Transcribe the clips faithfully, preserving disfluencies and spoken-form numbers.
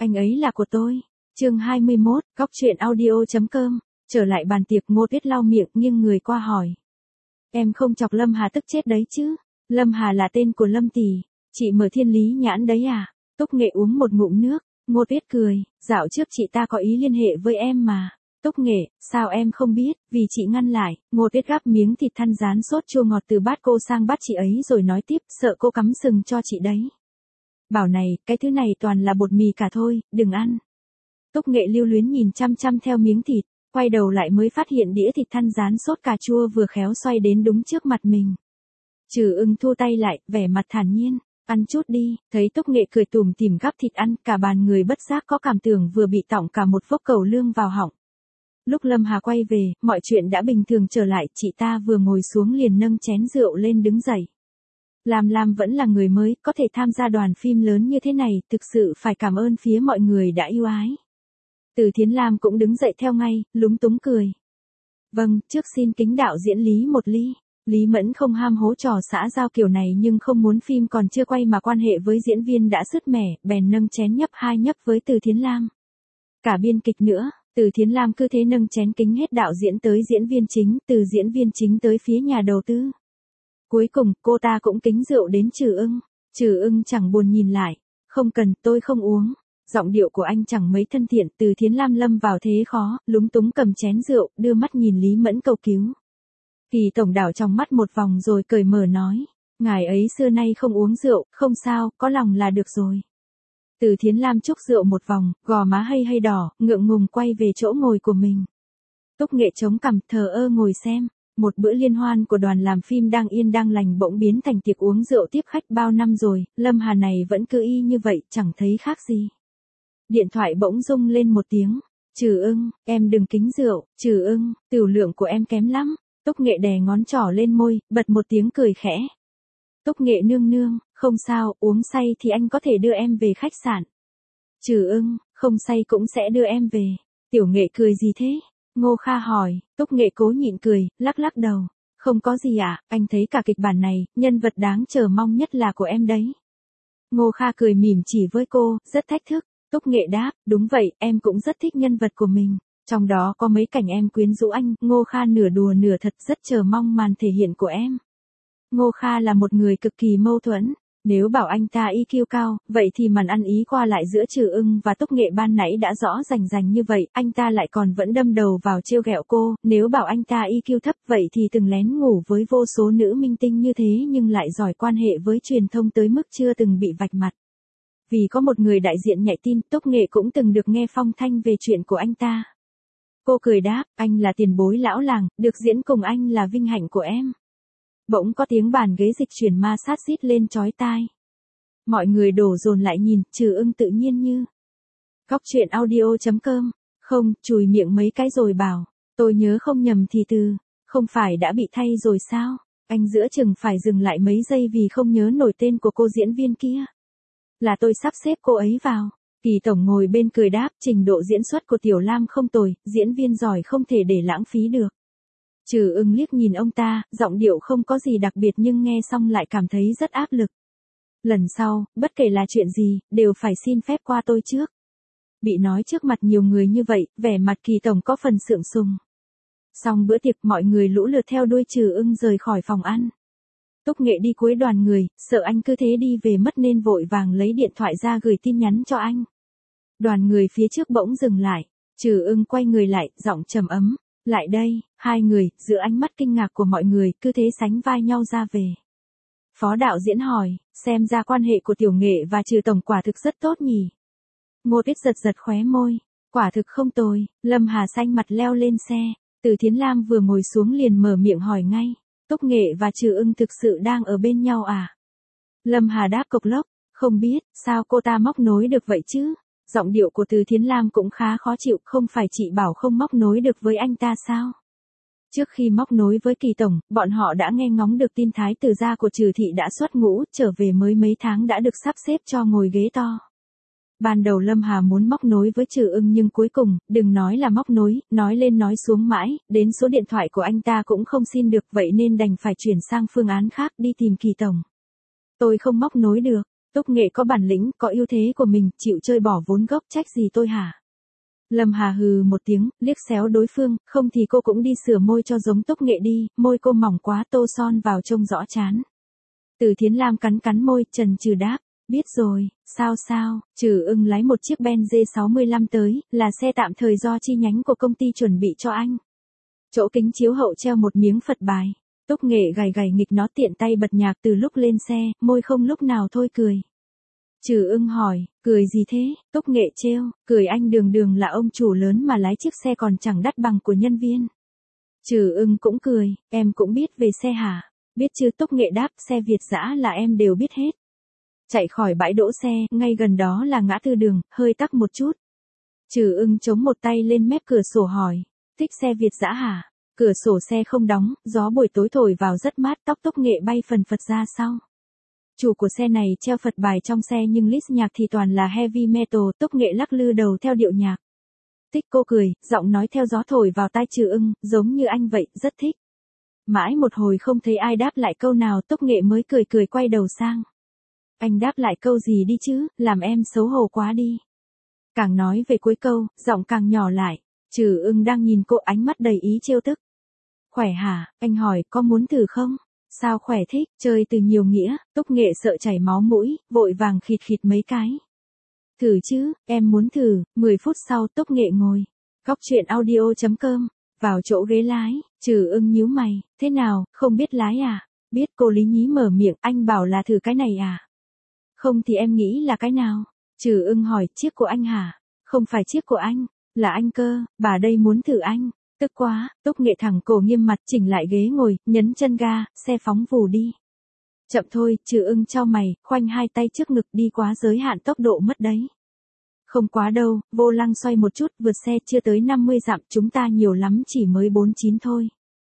anh ấy là của tôi. Chương hai mươi mốt, góc truyện audio chấm com. Trở lại bàn tiệc, Ngô Tuyết lau miệng nghiêng người qua hỏi. Em không chọc Lâm Hà tức chết đấy chứ? Lâm Hà là tên của Lâm tỷ, chị mở Thiên Lý nhãn đấy à? Túc Nghệ uống một ngụm nước, Ngô Tuyết cười, dạo trước chị ta có ý liên hệ với em mà. Túc Nghệ, sao em không biết, vì chị ngăn lại. Ngô Tuyết gắp miếng thịt thăn rán sốt chua ngọt từ bát cô sang bát chị ấy rồi nói tiếp, sợ cô cắm sừng cho chị đấy. Bảo này, cái thứ này toàn là bột mì cả thôi, đừng ăn. Túc Nghệ lưu luyến nhìn chăm chăm theo miếng thịt, quay đầu lại mới phát hiện đĩa thịt thăn rán sốt cà chua vừa khéo xoay đến đúng trước mặt mình. Trừ Ưng thu tay lại, vẻ mặt thản nhiên, ăn chút đi. Thấy Túc Nghệ cười tủm tỉm gắp thịt ăn, cả bàn người bất giác có cảm tưởng vừa bị tỏng cả một vốc cầu lương vào họng. Lúc Lâm Hà quay về, mọi chuyện đã bình thường trở lại, chị ta vừa ngồi xuống liền nâng chén rượu lên đứng dậy. Lam Lam vẫn là người mới, có thể tham gia đoàn phim lớn như thế này, thực sự phải cảm ơn phía mọi người đã yêu ái. Từ Thiến Lam cũng đứng dậy theo ngay, lúng túng cười. Vâng, trước xin kính đạo diễn Lý một ly. Lý Mẫn không ham hố trò xã giao kiểu này nhưng không muốn phim còn chưa quay mà quan hệ với diễn viên đã sứt mẻ, bèn nâng chén nhấp hai nhấp với Từ Thiến Lam. Cả biên kịch nữa, Từ Thiến Lam cứ thế nâng chén kính hết đạo diễn tới diễn viên chính, từ diễn viên chính tới phía nhà đầu tư. Cuối cùng, cô ta cũng kính rượu đến Trừ Ưng. Trừ Ưng chẳng buồn nhìn lại. Không cần, tôi không uống. Giọng điệu của anh chẳng mấy thân thiện, Từ Thiến Lam lâm vào thế khó, lúng túng cầm chén rượu, đưa mắt nhìn Lý Mẫn cầu cứu. Kỳ tổng đảo trong mắt một vòng rồi cười mở nói. Ngài ấy xưa nay không uống rượu, không sao, có lòng là được rồi. Từ Thiến Lam chúc rượu một vòng, gò má hay hay đỏ, ngượng ngùng quay về chỗ ngồi của mình. Túc Nghệ chống cằm thờ ơ ngồi xem. Một bữa liên hoan của đoàn làm phim đang yên đang lành bỗng biến thành tiệc uống rượu tiếp khách bao năm rồi, Lâm Hà này vẫn cứ y như vậy, chẳng thấy khác gì. Điện thoại bỗng rung lên một tiếng. Trừ Ưng, em đừng kính rượu. Trừ Ưng, tiểu lượng của em kém lắm. Túc Nghệ đè ngón trỏ lên môi, bật một tiếng cười khẽ. Túc Nghệ nương nương, không sao, uống say thì anh có thể đưa em về khách sạn. Trừ Ưng, không say cũng sẽ đưa em về. Tiểu Nghệ cười gì thế? Ngô Kha hỏi. Túc Nghệ cố nhịn cười, lắc lắc đầu. Không có gì ạ, à, anh thấy cả kịch bản này, nhân vật đáng chờ mong nhất là của em đấy. Ngô Kha cười mỉm chỉ với cô, rất thách thức. Túc Nghệ đáp, đúng vậy, em cũng rất thích nhân vật của mình. Trong đó có mấy cảnh em quyến rũ anh. Ngô Kha nửa đùa nửa thật, rất chờ mong màn thể hiện của em. Ngô Kha là một người cực kỳ mâu thuẫn. Nếu bảo anh ta i kiu cao, vậy thì màn ăn ý qua lại giữa Trừ Ưng và Túc Nghệ ban nãy đã rõ rành rành như vậy, anh ta lại còn vẫn đâm đầu vào trêu ghẹo cô. Nếu bảo anh ta i kiu thấp vậy thì từng lén ngủ với vô số nữ minh tinh như thế nhưng lại giỏi quan hệ với truyền thông tới mức chưa từng bị vạch mặt. Vì có một người đại diện nhạy tin, Túc Nghệ cũng từng được nghe phong thanh về chuyện của anh ta. Cô cười đáp, anh là tiền bối lão làng, được diễn cùng anh là vinh hạnh của em. Bỗng có tiếng bàn ghế dịch chuyển ma sát xít lên chói tai. Mọi người đổ dồn lại nhìn, Trừ Ưng tự nhiên như. Góc truyện audio chấm com. Không, chùi miệng mấy cái rồi bảo. Tôi nhớ không nhầm thì từ. Không phải đã bị thay rồi sao? Anh giữa chừng phải dừng lại mấy giây vì không nhớ nổi tên của cô diễn viên kia. Là tôi sắp xếp cô ấy vào. Kỳ tổng ngồi bên cười đáp, trình độ diễn xuất của Tiểu Lam không tồi, diễn viên giỏi không thể để lãng phí được. Trừ Ưng liếc nhìn ông ta, giọng điệu không có gì đặc biệt nhưng nghe xong lại cảm thấy rất áp lực. Lần sau, bất kể là chuyện gì, đều phải xin phép qua tôi trước. Bị nói trước mặt nhiều người như vậy, vẻ mặt Kỳ tổng có phần sượng sùng. Xong bữa tiệc mọi người lũ lượt theo đuôi Trừ Ưng rời khỏi phòng ăn. Túc Nghệ đi cuối đoàn người, sợ anh cứ thế đi về mất nên vội vàng lấy điện thoại ra gửi tin nhắn cho anh. Đoàn người phía trước bỗng dừng lại, Trừ Ưng quay người lại, giọng trầm ấm. Lại đây, hai người, giữa ánh mắt kinh ngạc của mọi người, cứ thế sánh vai nhau ra về. Phó đạo diễn hỏi, xem ra quan hệ của Tiểu Nghệ và Trừ tổng quả thực rất tốt nhỉ. Ngô Tuyết giật giật khóe môi, quả thực không tồi. Lâm Hà xanh mặt leo lên xe, Từ Thiến Lam vừa ngồi xuống liền mở miệng hỏi ngay, Túc Nghệ và Trừ Ưng thực sự đang ở bên nhau à? Lâm Hà đáp cộc lốc, không biết, sao cô ta móc nối được vậy chứ? Giọng điệu của Từ Thiến Lam cũng khá khó chịu, không phải chị bảo không móc nối được với anh ta sao? Trước khi móc nối với Kỳ tổng, bọn họ đã nghe ngóng được tin thái tử gia của Trừ thị đã xuất ngũ, trở về mới mấy tháng đã được sắp xếp cho ngồi ghế to. Ban đầu Lâm Hà muốn móc nối với Trừ Ưng nhưng cuối cùng, đừng nói là móc nối, nói lên nói xuống mãi, đến số điện thoại của anh ta cũng không xin được vậy nên đành phải chuyển sang phương án khác đi tìm Kỳ tổng. Tôi không móc nối được. Túc Nghệ có bản lĩnh, có ưu thế của mình, chịu chơi bỏ vốn gốc, trách gì tôi hả? Lâm Hà hừ một tiếng, liếc xéo đối phương, không thì cô cũng đi sửa môi cho giống Túc Nghệ đi, môi cô mỏng quá, tô son vào trông rõ chán. Từ Thiến Lam cắn cắn môi, chần chừ đáp, biết rồi, sao sao, Trừ Ưng lái một chiếc Benz sáu lăm tới, là xe tạm thời do chi nhánh của công ty chuẩn bị cho anh. Chỗ kính chiếu hậu treo một miếng Phật bài. Túc Nghệ gầy gầy nghịch nó, tiện tay bật nhạc từ lúc lên xe, môi không lúc nào thôi cười. Trừ Ưng hỏi, cười gì thế? Túc Nghệ trêu, cười anh đường đường là ông chủ lớn mà lái chiếc xe còn chẳng đắt bằng của nhân viên. Trừ Ưng cũng cười, em cũng biết về xe hả? Biết chứ, Túc Nghệ đáp, xe Việt dã là em đều biết hết. Chạy khỏi bãi đỗ xe, ngay gần đó là ngã tư đường, hơi tắc một chút. Trừ Ưng chống một tay lên mép cửa sổ hỏi, thích xe Việt dã hả? Cửa sổ xe không đóng, gió buổi tối thổi vào rất mát, tóc Túc Nghệ bay phần phật ra sau. Chủ của xe này treo Phật bài trong xe nhưng list nhạc thì toàn là heavy metal, Túc Nghệ lắc lư đầu theo điệu nhạc. Tích cô cười, giọng nói theo gió thổi vào tai Trừ Ưng, giống như anh vậy, rất thích. Mãi một hồi không thấy ai đáp lại câu nào, Túc Nghệ mới cười cười quay đầu sang. Anh đáp lại câu gì đi chứ, làm em xấu hổ quá đi. Càng nói về cuối câu, giọng càng nhỏ lại. Trừ Ưng đang nhìn cô, ánh mắt đầy ý trêu tức. Khỏe hả? Anh hỏi, có muốn thử không? Sao khỏe thích, chơi từ nhiều nghĩa, Túc Nghệ sợ chảy máu mũi, vội vàng khịt khịt mấy cái. Thử chứ, em muốn thử. Mười phút sau Túc Nghệ ngồi. Góc chuyện audio chấm com, vào chỗ ghế lái, Trừ Ưng nhíu mày, thế nào, không biết lái à? Biết, cô lý nhí mở miệng, anh bảo là thử cái này à? Không thì em nghĩ là cái nào? Trừ Ưng hỏi, chiếc của anh hả? Không phải chiếc của anh, là anh cơ, bà đây muốn thử anh. Tức quá, Túc Nghệ thẳng cổ nghiêm mặt, chỉnh lại ghế ngồi, nhấn chân ga, xe phóng vù đi. Chậm thôi, Trừ Ưng chau mày, khoanh hai tay trước ngực, đi quá giới hạn tốc độ mất đấy. Không quá đâu, vô lăng xoay một chút, vượt xe chưa tới năm mươi dặm, chúng ta nhiều lắm chỉ mới bốn mươi chín thôi.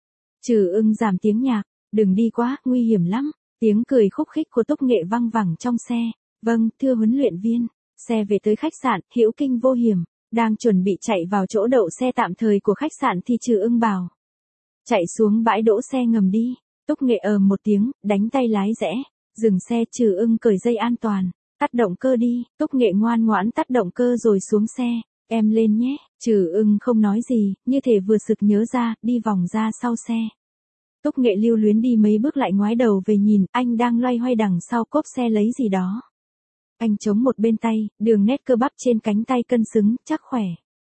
Trừ Ưng giảm tiếng nhạc, đừng đi quá, nguy hiểm lắm. Tiếng cười khúc khích của Túc Nghệ văng vẳng trong xe. Vâng, thưa huấn luyện viên. Xe về tới khách sạn, hữu kinh vô hiểm. Đang chuẩn bị chạy vào chỗ đậu xe tạm thời của khách sạn thì Trừ Ưng bảo. Chạy xuống bãi đỗ xe ngầm đi. Túc Nghệ ờ một tiếng, đánh tay lái rẽ. Dừng xe, Trừ Ưng cởi dây an toàn. Tắt động cơ đi. Túc Nghệ ngoan ngoãn tắt động cơ rồi xuống xe. Em lên nhé. Trừ Ưng không nói gì, như thể vừa sực nhớ ra, đi vòng ra sau xe. Túc Nghệ lưu luyến đi mấy bước lại ngoái đầu về nhìn, anh đang loay hoay đằng sau cốp xe lấy gì đó. Anh chống một bên tay, đường nét cơ bắp trên cánh tay cân xứng, chắc khỏe.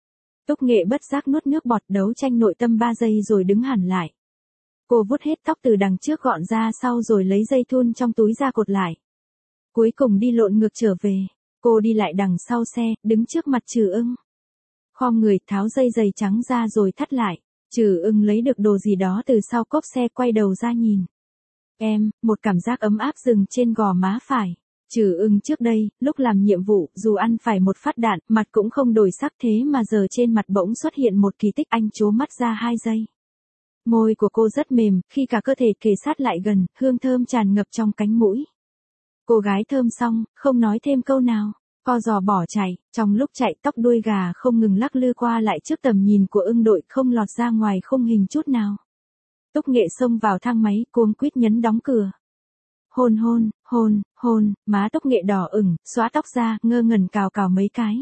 Túc Nghệ bất giác nuốt nước bọt, đấu tranh nội tâm ba giây rồi đứng hẳn lại. Cô vuốt hết tóc từ đằng trước gọn ra sau rồi lấy dây thun trong túi ra cột lại. Cuối cùng đi lộn ngược trở về. Cô đi lại đằng sau xe, đứng trước mặt Trừ Ưng. Khom người, tháo dây giày trắng ra rồi thắt lại. Trừ Ưng lấy được đồ gì đó từ sau cốp xe, quay đầu ra nhìn. Em, một cảm giác ấm áp dừng trên gò má phải. Trừ Ưng trước đây, lúc làm nhiệm vụ, dù ăn phải một phát đạn, mặt cũng không đổi sắc, thế mà giờ trên mặt bỗng xuất hiện một kỳ tích. Anh trố mắt ra hai giây. Môi của cô rất mềm, khi cả cơ thể kề sát lại gần, hương thơm tràn ngập trong cánh mũi. Cô gái thơm xong, không nói thêm câu nào. Co giò bỏ chạy, trong lúc chạy tóc đuôi gà không ngừng lắc lư qua lại trước tầm nhìn của Ưng đội, không lọt ra ngoài khung hình chút nào. Túc Nghệ xông vào thang máy, cuống quýt nhấn đóng cửa. Hôn hôn, hôn, hôn, má Túc Nghệ đỏ ửng, xóa tóc ra, ngơ ngẩn cào cào mấy cái.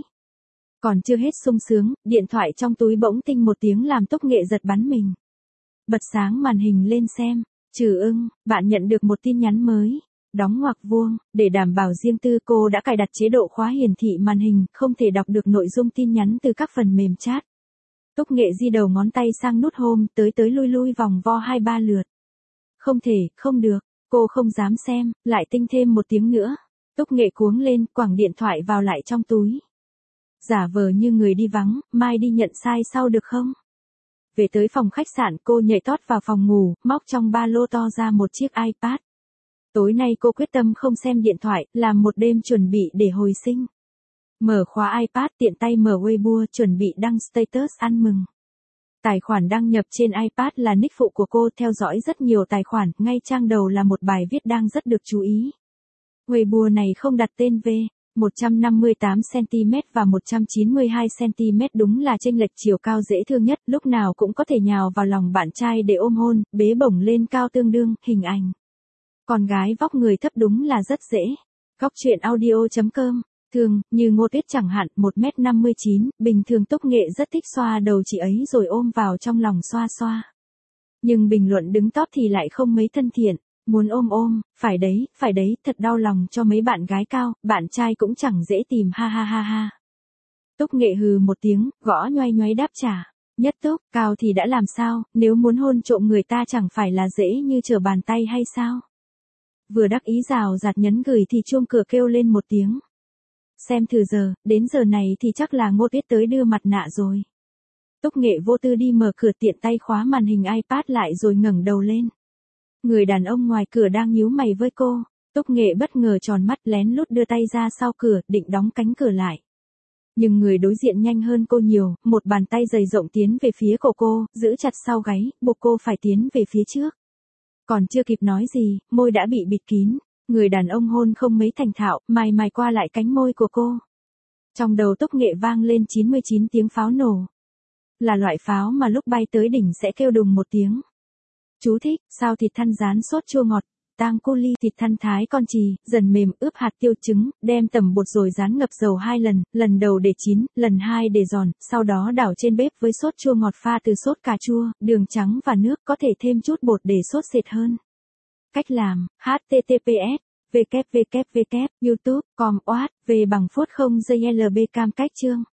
Còn chưa hết sung sướng, điện thoại trong túi bỗng tinh một tiếng làm Túc Nghệ giật bắn mình. Bật sáng màn hình lên xem. Trừ Ưng, bạn nhận được một tin nhắn mới. Đóng ngoặc vuông, để đảm bảo riêng tư cô đã cài đặt chế độ khóa hiển thị màn hình, không thể đọc được nội dung tin nhắn từ các phần mềm chat. Túc Nghệ di đầu ngón tay sang nút home, tới tới lui lui vòng vo hai ba lượt. Không thể, không được, cô không dám xem, lại tinh thêm một tiếng nữa. Túc Nghệ cuống lên, quẳng điện thoại vào lại trong túi. Giả vờ như người đi vắng, mai đi nhận sai sau được không? Về tới phòng khách sạn, cô nhảy tót vào phòng ngủ, móc trong ba lô to ra một chiếc iPad. Tối nay cô quyết tâm không xem điện thoại, làm một đêm chuẩn bị để hồi sinh. Mở khóa iPad, tiện tay mở Weibo, chuẩn bị đăng status ăn mừng. Tài khoản đăng nhập trên iPad là nick phụ của cô, theo dõi rất nhiều tài khoản, ngay trang đầu là một bài viết đang rất được chú ý. Weibo này không đặt tên V, một trăm năm mươi tám xăng-ti-mét và một trăm chín mươi hai xăng-ti-mét đúng là chênh lệch chiều cao dễ thương nhất, lúc nào cũng có thể nhào vào lòng bạn trai để ôm hôn, bế bổng lên cao tương đương, hình ảnh. Con gái vóc người thấp đúng là rất dễ. Cóc truyện audio chấm com. Thường, như Ngô Tuyết chẳng hạn, một mét năm mươi chín, bình thường Túc Nghệ rất thích xoa đầu chị ấy rồi ôm vào trong lòng xoa xoa. Nhưng bình luận đứng top thì lại không mấy thân thiện, muốn ôm ôm, phải đấy, phải đấy, thật đau lòng cho mấy bạn gái cao, bạn trai cũng chẳng dễ tìm ha ha ha ha. Túc Nghệ hừ một tiếng, gõ nhoay nhoáy đáp trả. Nhất Túc, cao thì đã làm sao, nếu muốn hôn trộm người ta chẳng phải là dễ như trở bàn tay hay sao? Vừa đắc ý rào rạt nhấn gửi thì chuông cửa kêu lên một tiếng. Xem thử giờ, đến giờ này thì chắc là Ngô Tuyết tới đưa mặt nạ rồi. Túc Nghệ vô tư đi mở cửa tiện tay khóa màn hình iPad lại rồi ngẩng đầu lên. Người đàn ông ngoài cửa đang nhíu mày với cô. Túc Nghệ bất ngờ tròn mắt lén lút đưa tay ra sau cửa, định đóng cánh cửa lại. Nhưng người đối diện nhanh hơn cô nhiều, một bàn tay dày rộng tiến về phía cổ cô, giữ chặt sau gáy, buộc cô phải tiến về phía trước. Còn chưa kịp nói gì, môi đã bị bịt kín. Người đàn ông hôn không mấy thành thạo, mài mài qua lại cánh môi của cô. Trong đầu Túc Nghệ vang lên chín mươi chín tiếng pháo nổ. Là loại pháo mà lúc bay tới đỉnh sẽ kêu đùng một tiếng. Chú thích, sao thịt thăn rán sốt chua ngọt, tang cô ly thịt thăn thái con chì, dần mềm ướp hạt tiêu trứng, đem tẩm bột rồi rán ngập dầu hai lần, lần đầu để chín, lần hai để giòn, sau đó đảo trên bếp với sốt chua ngọt pha từ sốt cà chua, đường trắng và nước, có thể thêm chút bột để sốt sệt hơn. Cách làm, h t t p s w w w chấm youtube chấm com oát về bằng phốt không giây lb cam cách chương